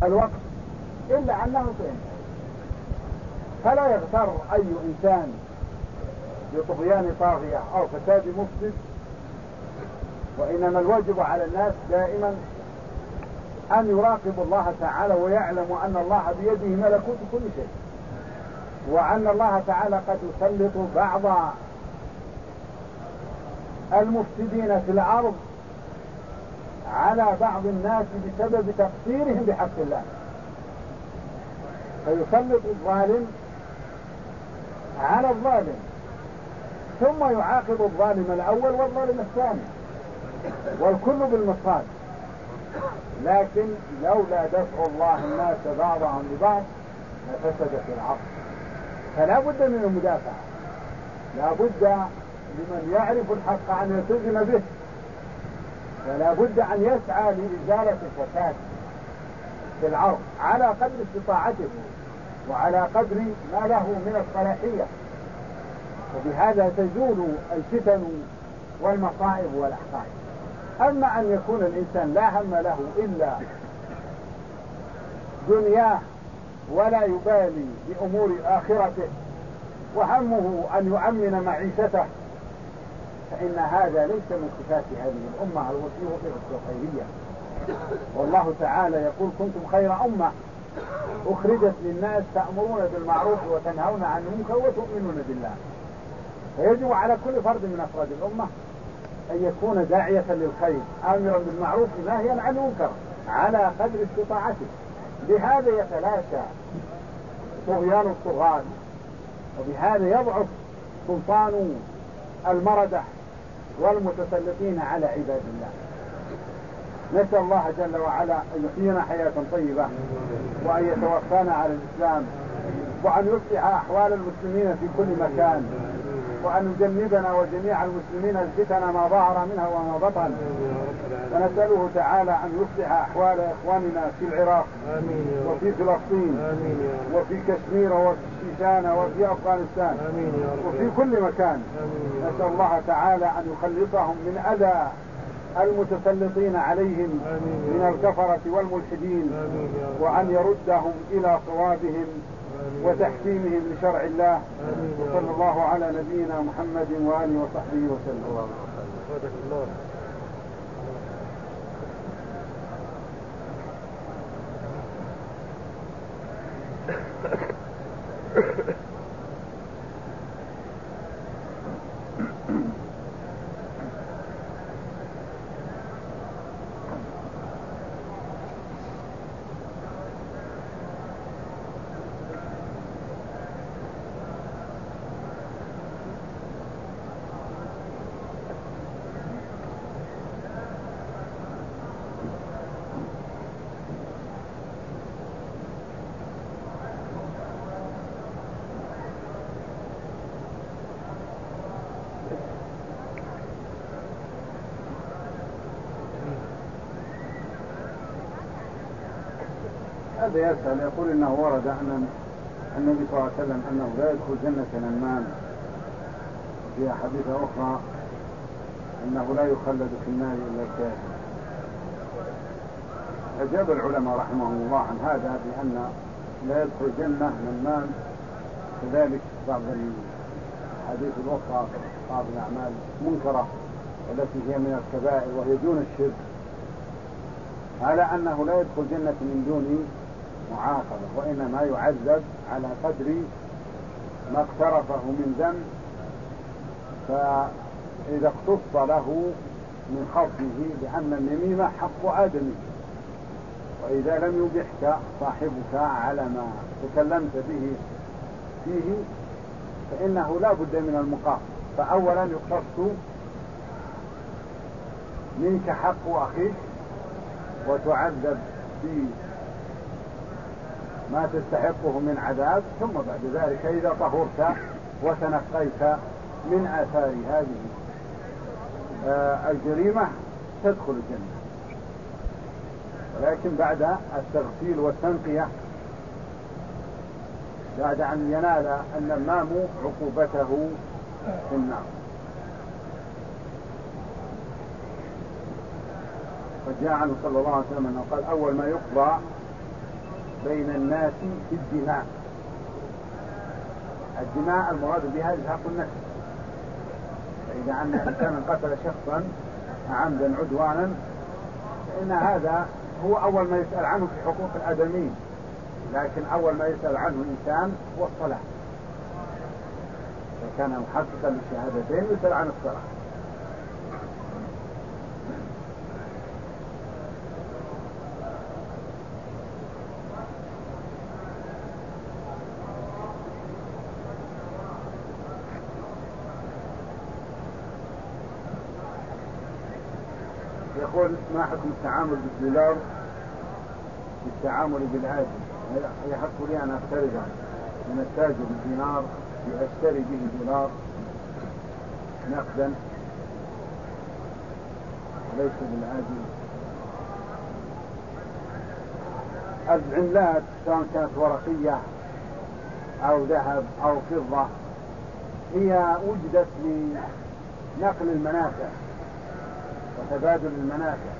الوقت إلا أنه فهم. فلا يغتر أي إنسان بطغيان طاغية أو فساد مفسد، وإنما الواجب على الناس دائما أن يراقبوا الله تعالى ويعلموا أن الله بيده ملكوت كل شيء، وأن الله تعالى قد يسلط بعض المفسدين في الأرض على بعض الناس بسبب تقصيرهم بحق الله، فيسلط الظالم على الظالم ثم يعاقب الظالم الأول والظالم الثاني، والكل بالمصاد. لكن لولا دفع الله الناس بعضهم ببعض لفسدت الأرض. فلا بد من المدافعة، لا بد لمن يعرف الحق أن يلتزم به، ولا بد أن يسعى لإزالة الفساد في الأرض على قدر استطاعته وعلى قدر ما له من الصلاحية، وبهذا تزول الفتن والمصائب والأحقاد. أما أن يكون الإنسان لا هم له إلا دنياه ولا يبالي بأمور آخرته وهمه أن يؤمن معيشته، فإن هذا ليس من صفات هذه الأمة الوثيقة الخيرية. والله تعالى يقول: كنتم خير أمة أخرجت للناس تأمرون بالمعروف وتنهون عن المنكر وتؤمنون بالله. فيجب على كل فرد من أفراد الأمة أن يكون داعية للخير آمرا بالمعروف ناهيا عن المنكر على قدر استطاعته. بهذا يتلاشى طغيان الطغاة، وبهذا يضعف سلطان المردة والمتسلطين على عباد الله. نسأل الله جل وعلا أن يحيينا حياة طيبة، وأن يتوفانا على الإسلام، وأن يصلح أحوال المسلمين في كل مكان، وأن يجنبنا وجميع المسلمين الفتن ما ظهر منها وما بطن. ونسأله تعالى أن يصلح أحوال إخواننا في العراق وفي فلسطين وفي كشمير وفي الشيشان وفي أفغانستان وفي كل مكان. نسأل الله تعالى أن يخلصهم من أذى المتسلطين عليهم من الكفرة والملحدين، وأن يردهم إلى صوابهم وتحكيمهم لشرع الله. وصلى الله على نبينا محمد وآله وصحبه وسلم. هذا يسأل يقول إنه ورد أن النبي صلى الله عليه وسلم أنه لا يدخل جنة نمام، في حديث أخرى أنه لا يخلد في النار إلا الكافر. أجاب العلماء رحمهم الله عن هذا بأن لا يدخل جنة نمام، كذلك بعض الحديث الأخرى بعض الأعمال منكرة التي هي من الكبائر وهي دون الشرك، على أنه لا يدخل جنة من دون معاقبة، وإنما يعذب على قدر ما اقترفه من ذنب، فإذا اختص له من خصمه بأن النميمة حق آدمي، وإذا لم يبحك صاحبك على ما تكلمت به فيه فإنه لا بد من المقاصد. فأولا يقتص منك حق أخيك وتعذب في ما تستحقه من عذاب، ثم بعد ذلك إذا طهرت وتنقيت من آثار هذه الجريمة تدخل الجنة. ولكن بعد التغسيل والتنقية، بعد أن ينال النمام عقوبته في النار. قد جاء عنه صلى الله عليه وسلم أنه قال: أول ما يقضى بين الناس في الدماء. الدماء المراد بها إزهاق النفس. فإذا أن إنسانا قتل شخصا عمدا عدوانا فإن هذا هو أول ما يسأل عنه في حقوق الآدميين، لكن أول ما يسأل عنه إنسان هو الصلاة. فكان محققا للشهادتين يسأل عن الصلاة. يقول ما حكم التعامل بالدولار في التعامل بالعاجل؟ يحق لي أن أقترض من التاجر بالدينار لأشتري به دولار نقدا وليس بالعاجل. العملات سواء كانت ورقية أو ذهب أو فضة هي وجدت لنقل المنافع وتبادل المنافع،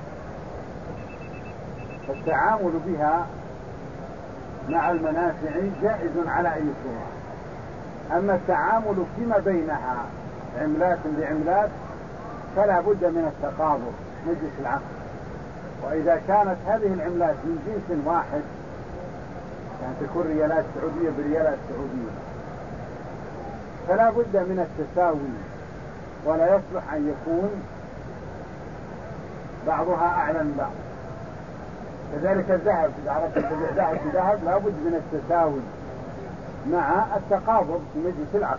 فالتعامل بها مع المنافع جائز على أي صورة. أما التعامل فيما بينها عملات بعملات فلا بد من التقابض مجلس العقد. وإذا كانت هذه العملات من جنس واحد يعني تكون ريالات سعودية بريالات سعودية فلا بد من التساوي، ولا يصلح أن يكون بعضها أعلى من بعض. كذلك الذهب إذا أردت أن تبيع ذهب بذهب لا بد من التساوي مع التقابض في مجلس العقد.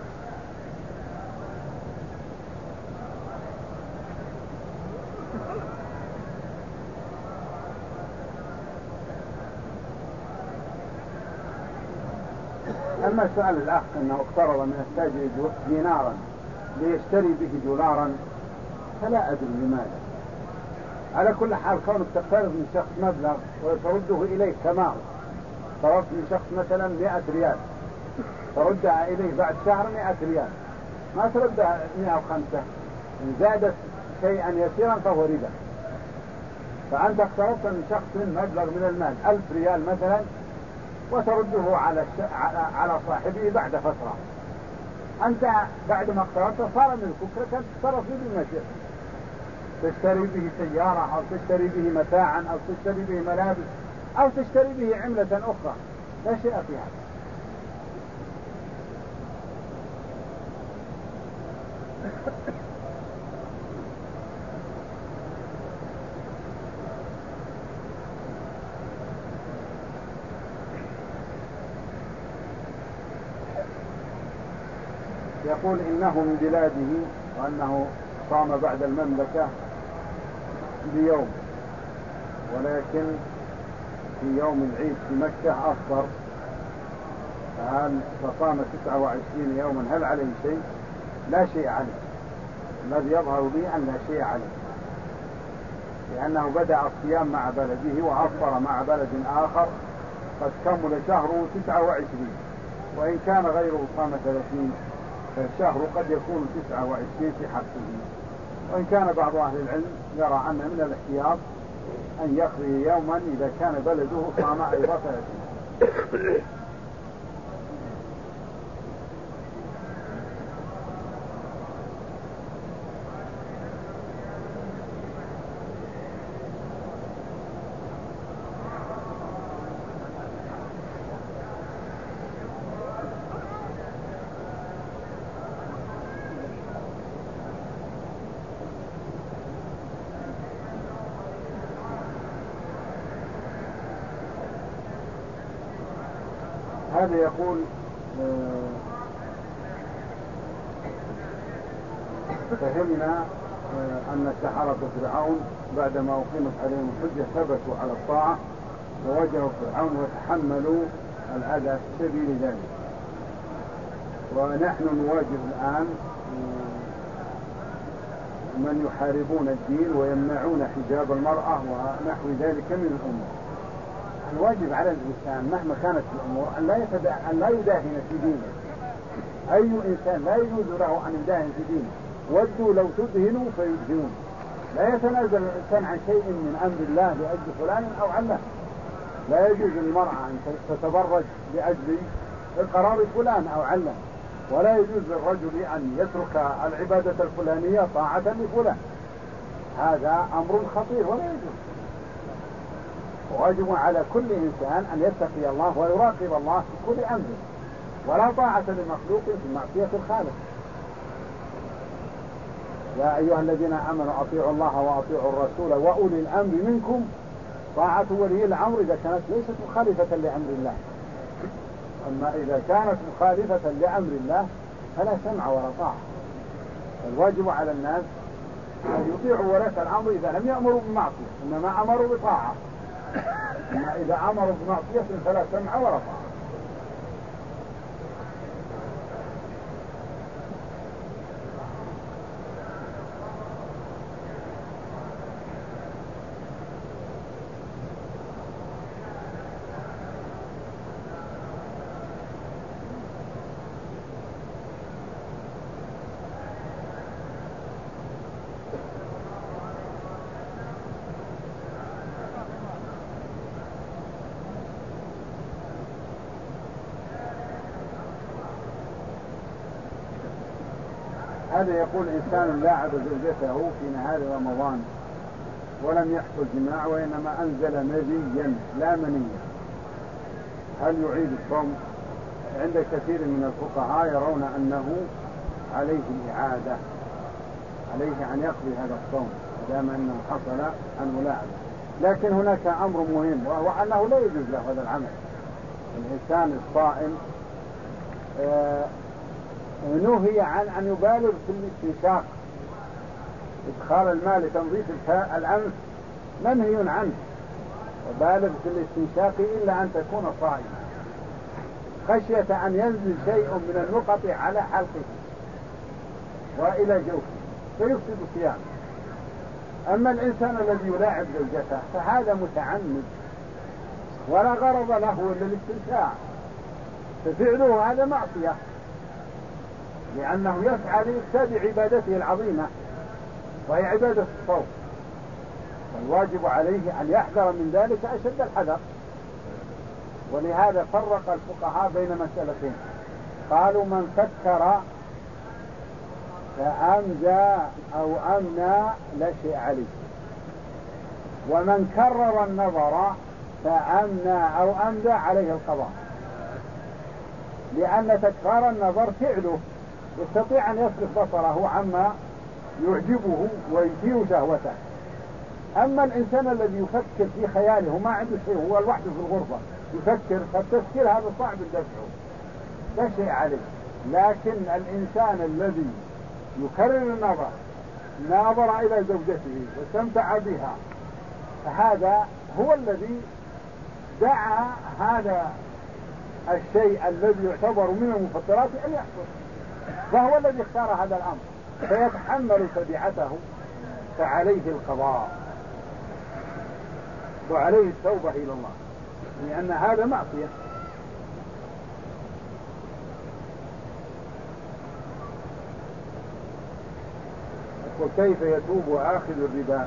أما سؤال الأخ أنه اقترض من التاجر دينارا ليشتري به دولارا فلا أدري لماذا. على كل حال كونك تقترض من شخص مبلغ وترده إليه كما طلبت من شخص مثلا 100 ريال تردها إليه بعد شهر 100 ريال، ما تردها 105. إن زادت شيئا يسيرا فهو ربا. فأنت اقترضت من شخص مبلغ من المال 1000 ريال مثلا وترده على صاحبه بعد فترة. أنت بعد ما اقترضت صار ملكك لك أن تتصرف به بما شئت، تشتري به سيارة أو تشتري به متاعا أو تشتري به ملابس أو تشتري به عملة أخرى، لا شيء في هذا. يقول إنه من بلاده وأنه صام بعد المملكة بيوم، ولكن في يوم العيد في مكة أفطر، فصام 29 يوما، هل عليه شيء؟ لا شيء عليه. الذي يظهر لي أن لا شيء عليه، لأنه بدأ الصيام مع بلده وأفطر مع بلد آخر قد كمل شهره 29، وإن كان غيره صام 30 فالشهر قد يكون 29 في حقه. وإن كان بعض أهل العلم يرى أن من الاحتياط أن يقضي يوما إذا كان بلده صام أيضا 30. هذا يقول فهمنا أن سحرة فرعون بعدما أقيمت عليهم الحجة ثبتوا على الطاعة وواجهوا فرعون وتحملوا الأذى في سبيل ذلك، ونحن نواجه الآن من يحاربون الدين ويمنعون حجاب المرأة ونحو ذلك من الأمور. الواجب على الإنسان مهما كانت الأمور أن لا يداهن في دينه. أي إنسان لا يجوز له أن يداهن في دينه. ودوا لو تدهنوا فيدهنون. لا يتنازل الإنسان عن شيء من أمر الله لأجل فلان أو علة. لا يجوز للمرأة أن تتبرج لأجل قرار فلان أو علم، ولا يجوز للرجل أن يترك العبادة الفلانية طاعة لفلان. هذا أمر خطير ولا يجوز. واجب على كل إنسان أن يتقي الله ويراقب الله في كل أمر، ولا طاعة لمخلوق في معصية الخالق. يا أيها الذين آمنوا أطيعوا الله وأطيعوا الرسول وأولي الأمر منكم. طاعة ولي الأمر إذا كانت ليست مخالفة لأمر الله، أما إذا كانت مخالفة لأمر الله فلا سمع ولا طاعة. الواجب على الناس أن يطيعوا ولاة الأمر إذا لم يأمروا بمعصية، إنما أمروا بطاعة. أما إذا أمروا بمعصية فلا سمع ولا طاعة. هذا يقول إنسان لاعب زوجته في نهار رمضان ولم يحصل جماع وإنما أنزل مذيا لا منيا، هل يعيد الصوم؟ عند كثير من الفقهاء يرون أنه عليه الإعادة، عليه أن يقضي هذا الصوم دام أنه حصل أن لاعب. لكن هناك أمر مهم، وهو أنه لا يجوز له هذا العمل. الإنسان الصائم نهي عن أن يبالغ في الاستنشاق. إدخال الماء لتنظيف الأنف منهي عنه، وبالغ في الاستنشاق إلا أن تكون صائما، خشية أن ينزل شيء من النقط على حلقه وإلى جوفه فيفسد صيامه. أما الإنسان الذي يلاعب زوجته فهذا متعمد ولا غرض له إلا الاستمتاع، ففعله هذا معصية، لأنه يسعى لإفساد عبادته العظيمة وهي عبادة الصوم. فالواجب عليه أن يحذر من ذلك أشد الحذر. ولهذا فرق الفقهاء بين مسألتين، قالوا من فكر فأمدى أو أمنى لا شيء عليه، ومن كرر النظر فأمنى أو أمدى عليه القضاء، لأن تكرار النظر فعله يستطيع أن يصرف بصره عما يعجبه ويثير شهوته. أما الإنسان الذي يفكر في خياله ما عنده شيء، هو لوحده في الغرفة يفكر، فالتفكير هذا صعب الدفع لا شيء عليه. لكن الإنسان الذي يكرر النظر، ناظر إلى زوجته واستمتع بها، فهذا هو الذي دعا هذا الشيء الذي يعتبر من المفطرات أن يحصل، فهو الذي اختار هذا الأمر فيتحمل تبعته، فعليه القضاء وعليه التوبة إلى الله، لأن هذا معصية. وكيف يتوب آخذ الربا؟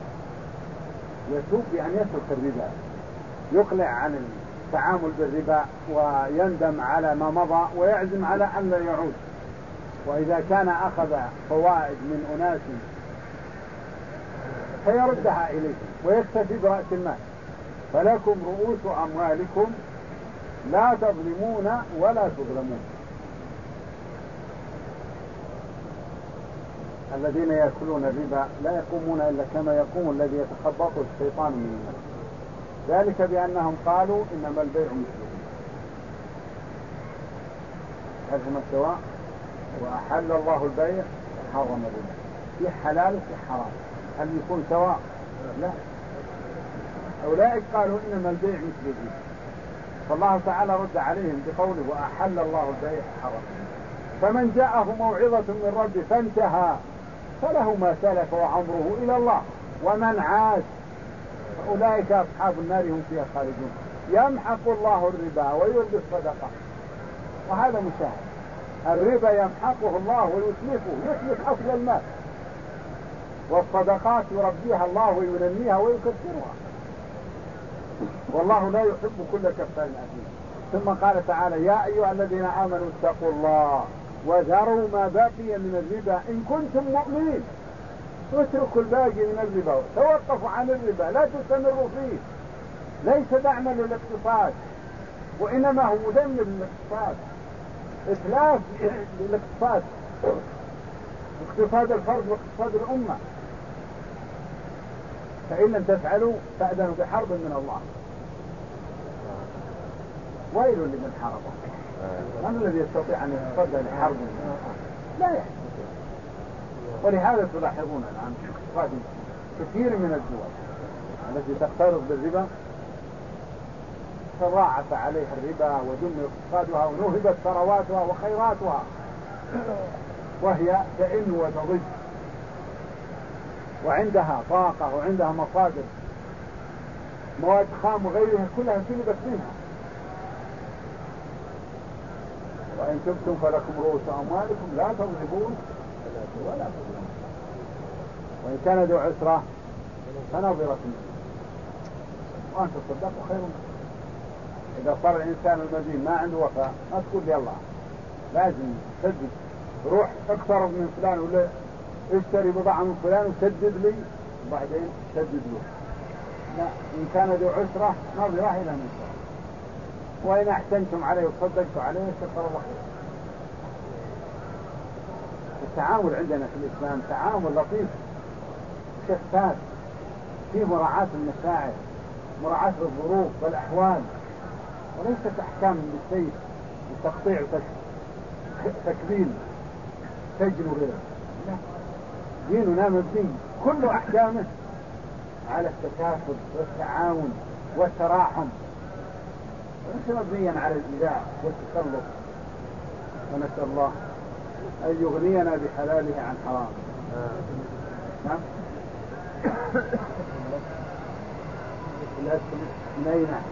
يتوب بأن يترك الربا، يقلع عن التعامل بالربا ويندم على ما مضى ويعزم على أن لا يعود. وإذا كان أخذ فوائد من أناس فيردها إليه ويكتفي برأس المال. فلكم رؤوس أموالكم لا تظلمون ولا تظلمون. الذين يأكلون الربا لا يقومون إلا كما يقوم الذي يتخبطه الشيطان من المال، ذلك بأنهم قالوا إنما البيع مثل هذا سواء، وأحل الله البيع وحرم الربا، في حلال وفي حرام، هل يكون سواء؟ لا. أولئك قالوا إنما البيع مثل الربا، فالله تعالى رد عليهم بقوله وأحل الله البيع وحرم. فمن جاءه موعظة من ربه فانتهى فله ما سلف وأمره إلى الله، ومن عاد فأولئك أصحاب النار هم فيها خالدون. يمحق الله الربا ويربي الصدقة، وهذا مشاهد. الربا يمحقه الله ويتلفه، يتلف أصل المال، والصدقات يربيها الله وينميها ويكثرها. والله لا يحب كل كفار أثيم. ثم قال تعالى يا أيها الذين آمنوا اتقوا الله وذروا ما بقي من الربا إن كنتم مؤمنين. اتركوا الباقي من الربا، توقفوا عن الربا، لا تستمروا فيه. ليس دعما للاقتصاد، وإنما هو مدمر للاقتصاد، إتلاف للاقتصاد، اقتصاد الفرد واقتصاد الأمة. فإن لم تفعلوا فأذنوا بحرب من الله. ويل لمن حاربه. من الذي يستطيع أن يتصدى لحرب من الله؟ لا يحدث. ولهذا تلاحظون الآن في اقتصاد كثير من الدول التي تقترض بالربا تضاعف عليها الربا ودمر اقتصادها ونهبت ثرواتها وخيراتها، وهي تئن وتضج، وعندها طاقة وعندها مصادر مواد خام وغيرها كلها سلبت منها. وإن تبتم فلكم رؤوس أموالكم لا تظلمون ولا تظلمون، وإن كان ذو عسرة فنظرة وأن تصدقوا خير. إذا صار الإنسان المدين ما عنده وفاء ما تقول يلا لازم تسدد، روح اقترض من فلان ولا اشتري بضاعة من فلان وسدد لي وبعدين سدد له. لا، إن كان ذو عسرة نظرة إلى ميسرة، وإن أحسنتم عليه وصدقتوا عليه شكر الله خير. التعامل عندنا في الإسلام تعامل لطيف شفاف، فيه مراعاة المشاعر، مراعاة الظروف والأحوال، وليست أحكام بالسيف وتقطيع وتكبيل سجن وغيره. لا، ديننا مبني كل أحكامه على التكافل والتعاون والتراحم، وليس مبنيا على الإيذاء والتسلط. ونسأل الله أن يغنينا بحلاله عن حرامه. نعم. نينا.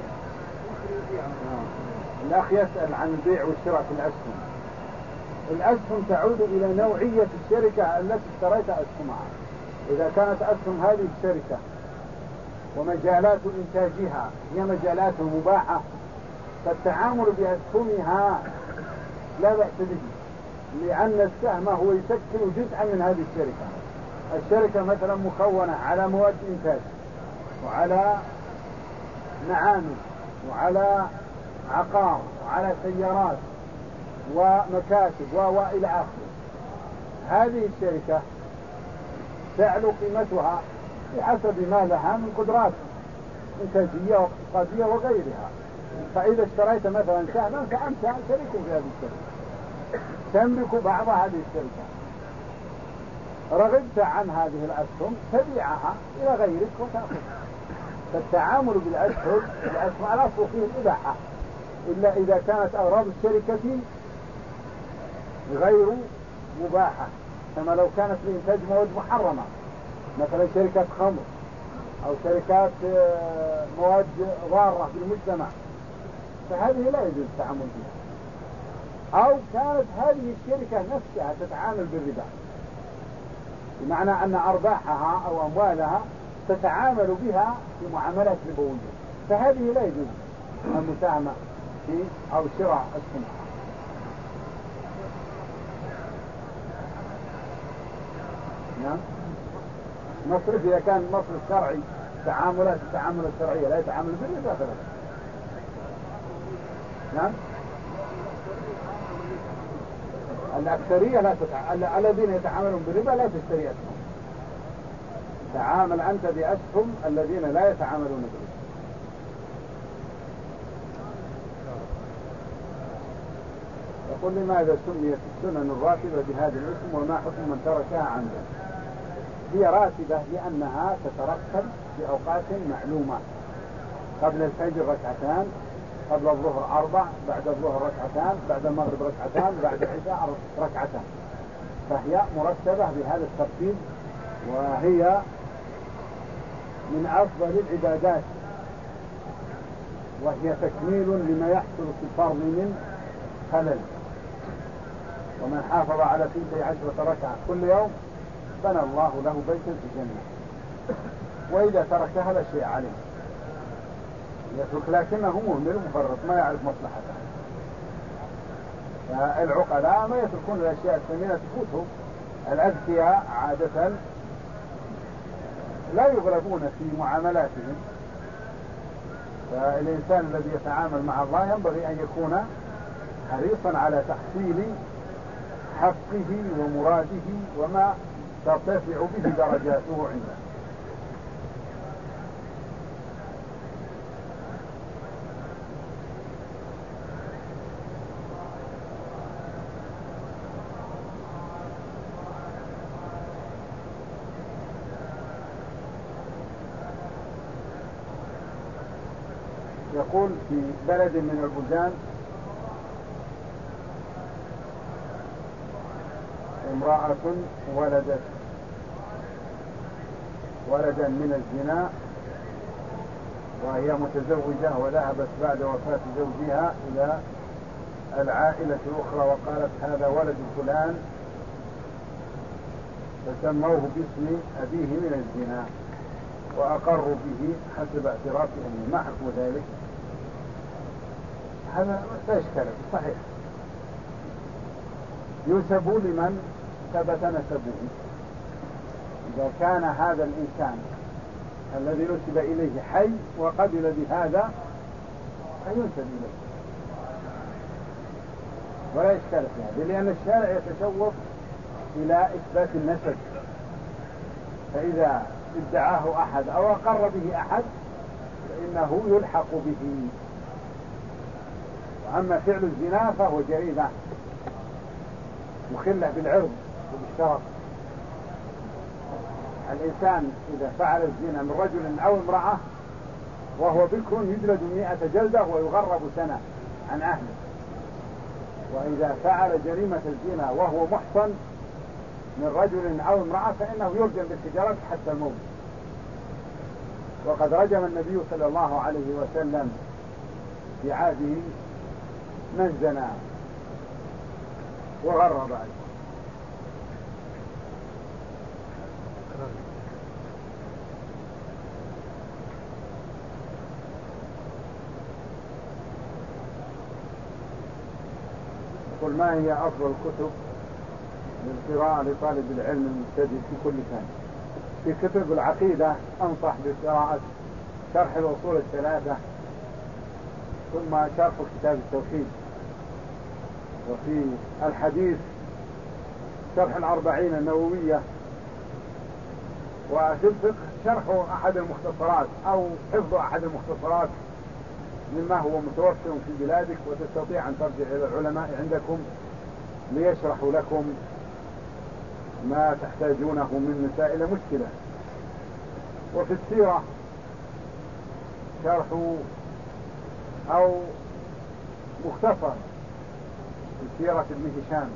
الأخ يسأل عن البيع والشراء في الأسهم. الأسهم تعود إلى نوعية الشركة التي اشتريت أسهمها. إذا كانت أسهم هذه الشركة ومجالات إنتاجها هي مجالات مباحة فالتعامل بأسهمها لا بأس به، لأن السهم هو يشكل جزءا من هذه الشركة. الشركة مثلا مكونة على مواد إنتاج وعلى معامل وعلى عقار وعلى سيارات ومكاتب وإلى آخره. هذه الشركة تعلو قيمتها بحسب ما لها من قدرات إنتاجية واقتصادية وغيرها. فإذا اشتريت مثلا سهما فأنت شريك في هذه الشركة، تملك بعض هذه الشركة. رغبت عن هذه الأسهم تبيعها إلى غيرك وتأخذها. فالتعامل بالأسهم الأصل فيه الإباحة، إلا إذا كانت أغراض الشركة غير مباحة، كما لو كانت لإنتاج مواد محرمة، مثلا شركة خمر أو شركات مواد ضارة بالمجتمع، فهذه لا يجوز التعامل بها. أو كانت هذه الشركة نفسها تتعامل بالربا، بمعنى أن أرباحها أو أموالها تتعامل بها في معاملات ربوية، فهذه لا يجوز المساهمة في أو شراء السهم. نعم. مصرف إذا كان مصرف شرعي التعامل الشرعية لا يتعامل بالربا فلا. نعم. الأكثرية لا الذين يتعاملون بالربا لا تشتري أسهم. تعامل أنت بأسهم الذين لا يتعاملون بالربا. يقول لماذا سميت السنن الراتبة بهذا الاسم وما حكم من تركها عمدا؟ هي راتبة لأنها تترتب في أوقات معلومة. قبل الفجر ركعتان، قبل الظهر 4، بعد الظهر ركعتان، بعد المغرب ركعتان، بعد العشاء ركعتان. فهي مرتبة بهذا الترتيب، وهي من أفضل العبادات، وهي تكميل لما يحصل في الفرض من خلل. ومن حافظ على 12 ركعة كل يوم بنى الله له بيتا في الجنة، وإذا تركها لا شيء عليه. يترك لكنه مهمل مفرط ما يعرف مصلحته. العقلاء ما يتركون الأشياء الثمينة تفوتهم. الأذكياء عادة لا يغلبون في معاملاتهم. فالإنسان الذي يتعامل مع الله ينبغي أن يكون حريصا على تحصيل حقه ومراده وما ترتفع به درجاته عنده. يقول في بلد من البلدان امرأة ولدت ولدا من الزنا وهي متزوجة، وذهبت بعد وفاة زوجها إلى العائلة الأخرى وقالت هذا ولد فلان، فسموه باسم أبيه من الزنا وأقروا به حسب اعتراف أمه. ما حكم ذلك؟ هذا لا إشكال صحيح، ينسب لمن ثبت نسبه. إذا كان هذا الإنسان الذي نسب إليه حي وقبل بهذا فينسب إليه ولا إشكال في هذا، لأن الشارع يتشوف إلى إثبات النسب، فإذا ادعاه أحد أو أقر به أحد فإنه يلحق به. أما فعل الزنا فهو جريمة مخلة بالعرض وبالشرف. الإنسان إذا فعل الزنا من رجل أو امرأة وهو بكر يجلد 100 جلدة ويغرب سنة عن أهله، وإذا فعل جريمة الزنا وهو محصن من رجل أو امرأة فإنه يرجم بالحجارة حتى الموت. وقد رجم النبي صلى الله عليه وسلم في عهده من زنى وغرب عليه. قل ما هي أفضل الكتب للقراءة لطالب العلم المبتدئ في كل فن؟ في كتب العقيدة أنصح بقراءة شرح الأصول الثلاثة، ثم شرح كتاب التوحيد، وفي الحديث شرح 40 النووية، وفي الفقه شرح أحد المختصرات أو حفظ أحد المختصرات مما هو متوفر في بلادك، وتستطيع أن ترجع إلى العلماء عندكم ليشرحوا لكم ما تحتاجونه من مسائل مشكلة. وفي السيرة شرح أو مختصر في سيرة ابن هشام،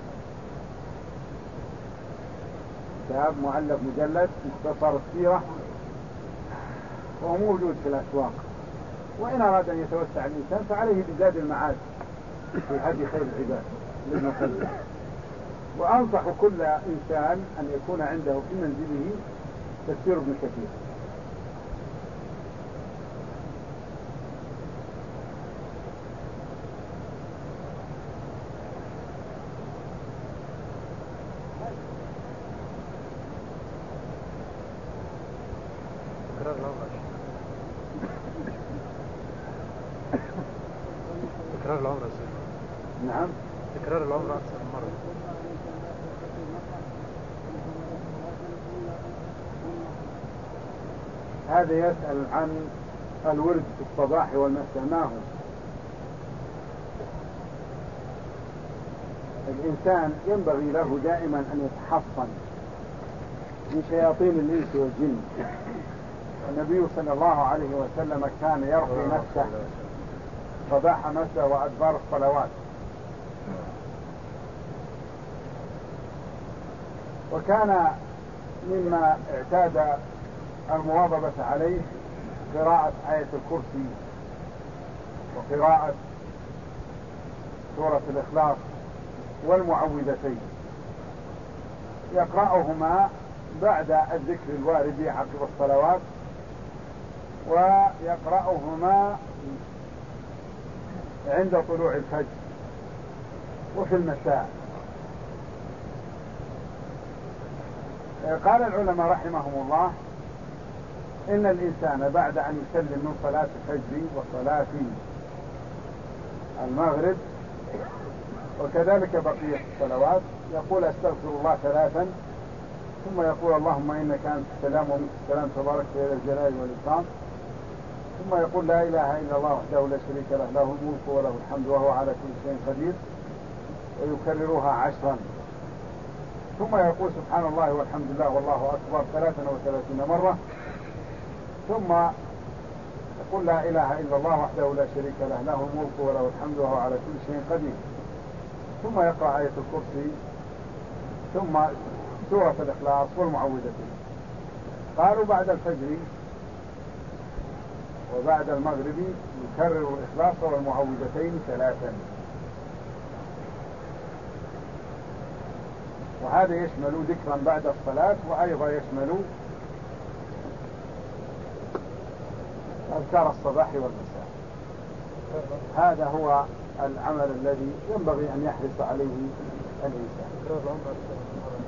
كتاب مؤلف مجلد مختصر السيرة وهو موجود في الأسواق. وإن أراد أن يتوسع الإنسان فعليه بزاد المعاد في هدي خير العباد للمصلي. وأنصح كل إنسان أن يكون عنده في منزله تفسير ابن كثير. تكرار العمر نعم، تكرار العمر أكثر من مرة. هذا يسأل عن الورد في الصباح والمساء ما هو. الإنسان ينبغي له دائما أن يتحصن من شياطين الإنس والجن. النبي صلى الله عليه وسلم كان يرقي نفسه صباح مساء وأدبار الصلوات، وكان مما اعتاد المواظبة عليه قراءة آية الكرسي وقراءة سورة الإخلاص والمعوذتين، يقرأهما بعد الذكر الوارد عقب الصلوات، ويقرأهما عند طلوع الفجر وفي المساء. قال العلماء رحمهم الله إن الإنسان بعد أن يسلم من صلاة الفجر وصلاة المغرب وكذلك بقية الصلوات يقول أستغفر الله 3 ثم يقول اللهم إنك أنت السلام ومنك السلام تبارك يا الجلال والإكرام، ثم يقول لا إله إلا الله وحده لا شريك له له الملك وله الحمد وهو على كل شيء قدير، ويكررها 10، ثم يقول سبحان الله والحمد لله والله أكبر 33 مرة، ثم يقول لا إله إلا الله وحده لا شريك له له الملك وله الحمد وهو على كل شيء قدير، ثم يقرأ آية الكرسي، ثم سورة الإخلاص والمعوذتين. قالوا بعد الفجر وبعد المغرب يكرر الإخلاص والمعوذتين 3، وهذا يشمل ذكرا بعد الصلاة وأيضا يشمل أذكار الصباح والمساء. هذا هو العمل الذي ينبغي أن يحرص عليه الإنسان.